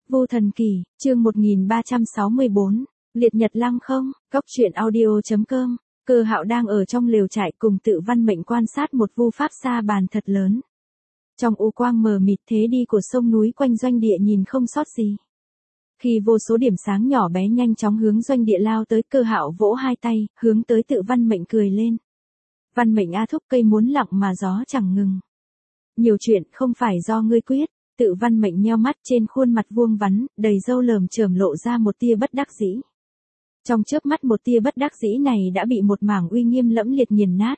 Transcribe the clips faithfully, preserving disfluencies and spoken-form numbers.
Vu Thần Kỳ, chương một nghìn ba trăm sáu mươi bốn, Liệt Nhật Lăng không, Cốc truyện audio chấm com. Cơ Hạo đang ở trong lều trại cùng Tự Văn Mệnh quan sát một vu pháp sa bàn thật lớn. Trong u quang mờ mịt thế đi của sông núi quanh doanh địa nhìn không sót gì. Khi vô số điểm sáng nhỏ bé nhanh chóng hướng doanh địa lao tới, Cơ Hạo vỗ hai tay, hướng tới Tự Văn Mệnh cười lên. Văn Mệnh a thúc, cây muốn lặng mà gió chẳng ngừng. Nhiều chuyện không phải do ngươi quyết. Tự Văn Mệnh nheo mắt, trên khuôn mặt vuông vắn, đầy râu lởm chởm lộ ra một tia bất đắc dĩ. Trong chớp mắt một tia bất đắc dĩ này đã bị một mảng uy nghiêm lẫm liệt nghiền nát.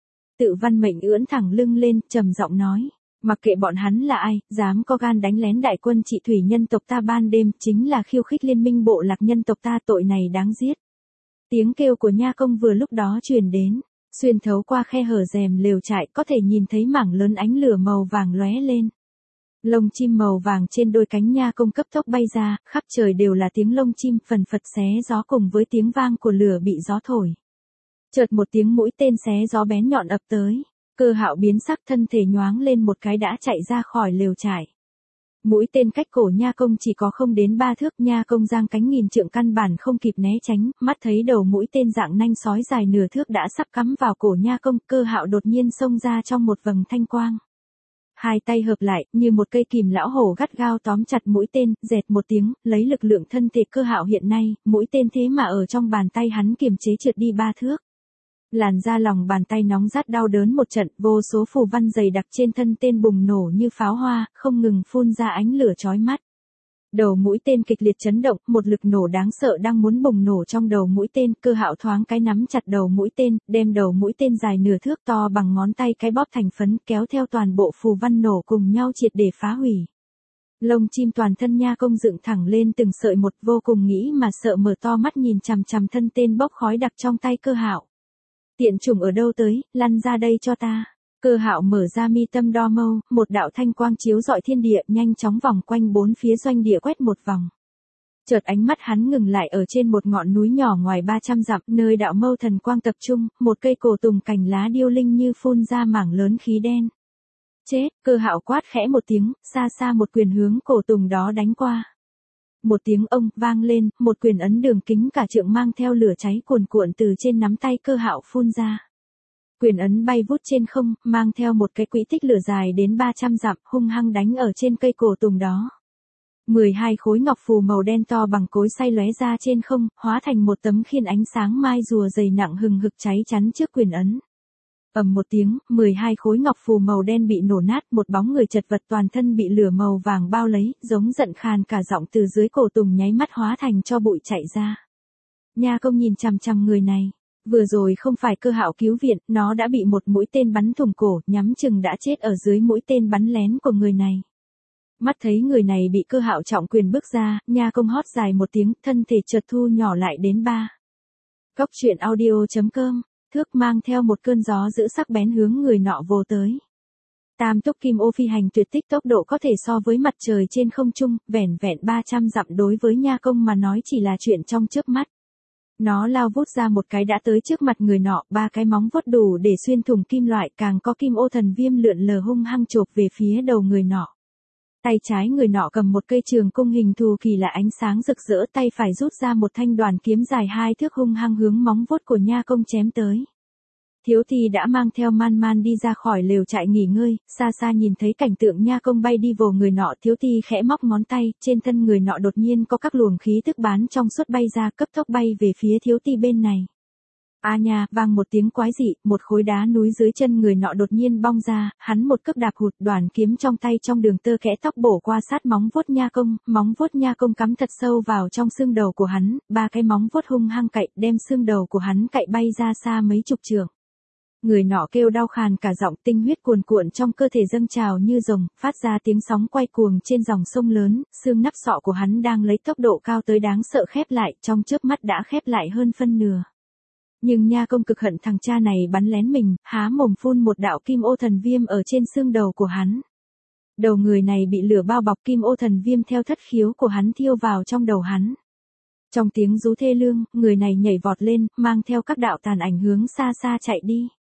Tự Văn Mệnh ưỡn thẳng lưng lên, trầm giọng nói, mặc kệ bọn hắn là ai, dám có gan đánh lén đại quân trị thủy nhân tộc ta ban đêm, chính là khiêu khích liên minh bộ lạc nhân tộc ta, tội này đáng giết. Tiếng kêu của Nha Công vừa lúc đó truyền đến, xuyên thấu qua khe hở rèm lều trại có thể nhìn thấy mảng lớn ánh lửa màu vàng lóe lên. Lông chim màu vàng trên đôi cánh Nha Công cấp tốc bay ra, khắp trời đều là tiếng lông chim phần phật xé gió cùng với tiếng vang của lửa bị gió thổi. Chợt một tiếng mũi tên xé gió bén nhọn ập tới, Cơ Hạo biến sắc, thân thể nhoáng lên một cái đã chạy ra khỏi lều trại. Mũi tên cách cổ Nha Công chỉ có không đến ba thước, Nha Công giang cánh nghìn trượng căn bản không kịp né tránh, mắt thấy đầu mũi tên dạng nanh sói dài nửa thước đã sắp cắm vào cổ Nha Công, Cơ Hạo đột nhiên xông ra trong một vầng thanh quang. Hai tay hợp lại, như một cây kìm lão hổ gắt gao tóm chặt mũi tên, dẹt một tiếng, lấy lực lượng thân thể Cơ Hạo hiện nay, mũi tên thế mà ở trong bàn tay hắn kiềm chế trượt đi ba thước. Làn da lòng bàn tay nóng rát đau đớn một trận, vô số phù văn dày đặc trên thân tên bùng nổ như pháo hoa, không ngừng phun ra ánh lửa chói mắt. Đầu mũi tên kịch liệt chấn động, một lực nổ đáng sợ đang muốn bùng nổ trong đầu mũi tên, Cơ Hạo thoáng cái nắm chặt đầu mũi tên, đem đầu mũi tên dài nửa thước to bằng ngón tay cái bóp thành phấn, kéo theo toàn bộ phù văn nổ cùng nhau triệt để phá hủy. Lông chim toàn thân Nha Công dựng thẳng lên từng sợi một, vô cùng nghĩ mà sợ, mở to mắt nhìn chằm chằm thân tên bốc khói đặc trong tay Cơ Hạo. Tiện chủng ở đâu tới, lăn ra đây cho ta. Cơ Hạo mở ra mi tâm đo mâu, một đạo thanh quang chiếu rọi thiên địa, nhanh chóng vòng quanh bốn phía doanh địa quét một vòng. Chợt ánh mắt hắn ngừng lại ở trên một ngọn núi nhỏ ngoài ba trăm dặm, nơi đạo mâu thần quang tập trung, một cây cổ tùng cành lá điêu linh như phun ra mảng lớn khí đen. Chết, Cơ Hạo quát khẽ một tiếng, xa xa một quyền hướng cổ tùng đó đánh qua. Một tiếng ông vang lên, một quyền ấn đường kính cả trượng mang theo lửa cháy cuồn cuộn từ trên nắm tay Cơ Hạo phun ra. Quyền ấn bay vút trên không, mang theo một cái quỹ tích lửa dài đến ba trăm dặm, hung hăng đánh ở trên cây cổ tùng đó. mười hai khối ngọc phù màu đen to bằng cối xay lóe ra trên không, hóa thành một tấm khiên ánh sáng mai rùa dày nặng hừng hực cháy chắn trước quyền ấn. Ầm một tiếng, mười hai khối ngọc phù màu đen bị nổ nát, một bóng người chật vật toàn thân bị lửa màu vàng bao lấy, giống giận khàn cả giọng từ dưới cổ tùng nháy mắt hóa thành tro bụi chạy ra. Nha Công nhìn chằm chằm người này. Vừa rồi không phải Cơ Hạo cứu viện, nó đã bị một mũi tên bắn thủng cổ, nhắm chừng đã chết ở dưới mũi tên bắn lén của người này. Mắt thấy người này bị Cơ Hạo trọng quyền bước ra, Nha Công hót dài một tiếng, thân thể chợt thu nhỏ lại đến ba. Cốc truyện audio chấm com, thước mang theo một cơn gió dữ sắc bén hướng người nọ vồ tới. Tam túc kim ô phi hành tuyệt tích, tốc độ có thể so với mặt trời trên không trung, vẻn vẹn ba trăm dặm đối với Nha Công mà nói chỉ là chuyện trong chớp mắt. Nó lao vút ra một cái đã tới trước mặt người nọ, ba cái móng vuốt đủ để xuyên thủng kim loại, càng có kim ô thần viêm lượn lờ hung hăng chộp về phía đầu người nọ. Tay trái người nọ cầm một cây trường cung hình thù kỳ lạ ánh sáng rực rỡ, tay phải rút ra một thanh đoàn kiếm dài hai thước hung hăng hướng móng vuốt của Nha Công chém tới. Thiếu Ti đã mang theo Man Man đi ra khỏi lều trại nghỉ ngơi, xa xa nhìn thấy cảnh tượng Nha Công bay đi vồ người nọ, Thiếu Ti khẽ móc ngón tay, trên thân người nọ đột nhiên có các luồng khí tức bán trong suốt bay ra, cấp tốc bay về phía Thiếu Ti bên này. A nha, vang một tiếng quái dị, một khối đá núi dưới chân người nọ đột nhiên bong ra, hắn một cước đạp hụt, đoàn kiếm trong tay trong đường tơ kẽ tóc bổ qua sát móng vuốt Nha Công, móng vuốt Nha Công cắm thật sâu vào trong xương đầu của hắn, ba cái móng vuốt hung hăng cạy, đem xương đầu của hắn cạy bay ra xa mấy chục trượng. Người nọ kêu đau khàn cả giọng, tinh huyết cuồn cuộn trong cơ thể dâng trào như rồng, phát ra tiếng sóng quay cuồng trên dòng sông lớn, xương nắp sọ của hắn đang lấy tốc độ cao tới đáng sợ khép lại, trong chớp mắt đã khép lại hơn phân nửa. Nhưng Nha Công cực hận thằng cha này bắn lén mình, há mồm phun một đạo kim ô thần viêm ở trên xương đầu của hắn. Đầu người này bị lửa bao bọc, kim ô thần viêm theo thất khiếu của hắn thiêu vào trong đầu hắn. Trong tiếng rú thê lương, người này nhảy vọt lên, mang theo các đạo tàn ảnh hướng xa xa chạy đi.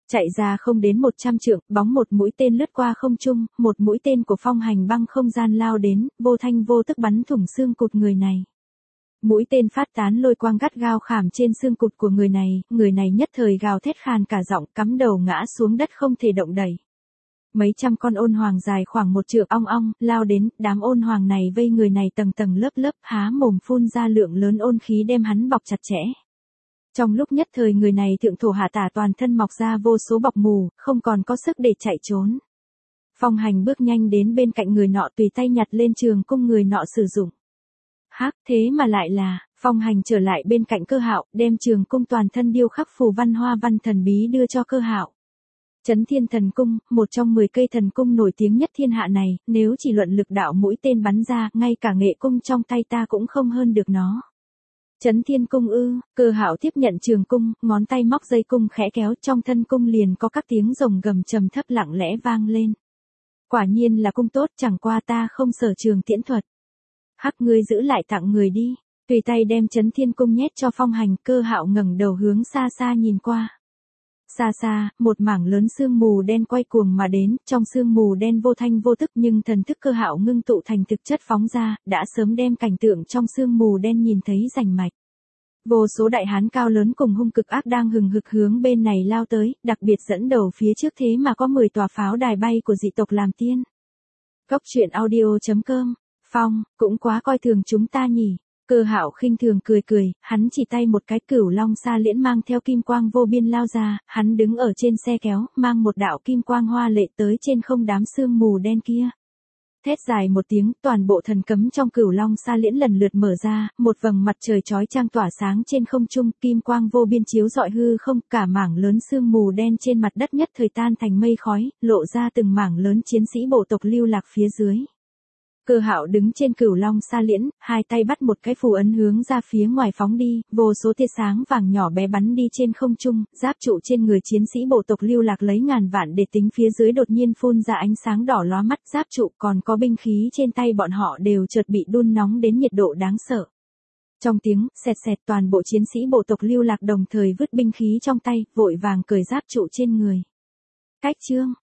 Chạy ra không đến một trăm trượng, bóng một mũi tên lướt qua không trung, một mũi tên của Phong Hành băng không gian lao đến, vô thanh vô tức bắn thủng xương cụt người này. Mũi tên phát tán lôi quang gắt gao khảm trên xương cụt của người này, người này nhất thời gào thét khàn cả giọng, cắm đầu ngã xuống đất không thể động đậy. Mấy trăm con ôn hoàng dài khoảng một trượng ong ong, lao đến, đám ôn hoàng này vây người này tầng tầng lớp lớp, há mồm phun ra lượng lớn ôn khí đem hắn bọc chặt chẽ. Trong lúc nhất thời người này thượng thổ hạ tả toàn thân mọc ra vô số bọc mù, không còn có sức để chạy trốn. Phong Hành bước nhanh đến bên cạnh người nọ tùy tay nhặt lên trường cung người nọ sử dụng. Hắc, thế mà lại là, Phong Hành trở lại bên cạnh Cơ Hạo, đem trường cung toàn thân điêu khắc phù văn hoa văn thần bí đưa cho Cơ Hạo. Chấn Thiên Thần Cung, một trong mười cây thần cung nổi tiếng nhất thiên hạ này, nếu chỉ luận lực đạo mũi tên bắn ra, ngay cả nghệ cung trong tay ta cũng không hơn được nó. Chấn Thiên Cung ư? Cơ Hạo tiếp nhận trường cung, ngón tay móc dây cung khẽ kéo, trong thân cung liền có các tiếng rồng gầm trầm thấp lặng lẽ vang lên. Quả nhiên là cung tốt, chẳng qua ta không sở trường tiễn thuật. Hắc, ngươi giữ lại tặng người đi. Tùy tay đem Chấn Thiên Cung nhét cho Phong Hành. Cơ Hạo ngẩng đầu hướng xa xa nhìn qua. Xa xa, một mảng lớn sương mù đen quay cuồng mà đến, trong sương mù đen vô thanh vô tức nhưng thần thức Cơ Hạo ngưng tụ thành thực chất phóng ra, đã sớm đem cảnh tượng trong sương mù đen nhìn thấy rành mạch. Vô số đại hán cao lớn cùng hung cực ác đang hừng hực hướng bên này lao tới, đặc biệt dẫn đầu phía trước thế mà có mười tòa pháo đài bay của dị tộc làm tiên. Cốc truyện audio chấm com, Phong, cũng quá coi thường chúng ta nhỉ. Cơ Hạo khinh thường cười cười, hắn chỉ tay một cái, Cửu Long Sa Liễn mang theo kim quang vô biên lao ra, hắn đứng ở trên xe kéo, mang một đạo kim quang hoa lệ tới trên không đám sương mù đen kia. Thét dài một tiếng, toàn bộ thần cấm trong Cửu Long Sa Liễn lần lượt mở ra, một vầng mặt trời chói chang tỏa sáng trên không trung, kim quang vô biên chiếu rọi hư không, cả mảng lớn sương mù đen trên mặt đất nhất thời tan thành mây khói, lộ ra từng mảng lớn chiến sĩ bộ tộc lưu lạc phía dưới. Cơ Hạo đứng trên Cửu Long Sa Liễn, hai tay bắt một cái phù ấn hướng ra phía ngoài phóng đi, vô số tia sáng vàng nhỏ bé bắn đi trên không trung, giáp trụ trên người chiến sĩ bộ tộc lưu lạc lấy ngàn vạn để tính phía dưới đột nhiên phun ra ánh sáng đỏ lóa mắt, giáp trụ còn có binh khí trên tay bọn họ đều chợt bị đun nóng đến nhiệt độ đáng sợ. Trong tiếng xẹt xẹt, toàn bộ chiến sĩ bộ tộc lưu lạc đồng thời vứt binh khí trong tay, vội vàng cởi giáp trụ trên người. Cách chương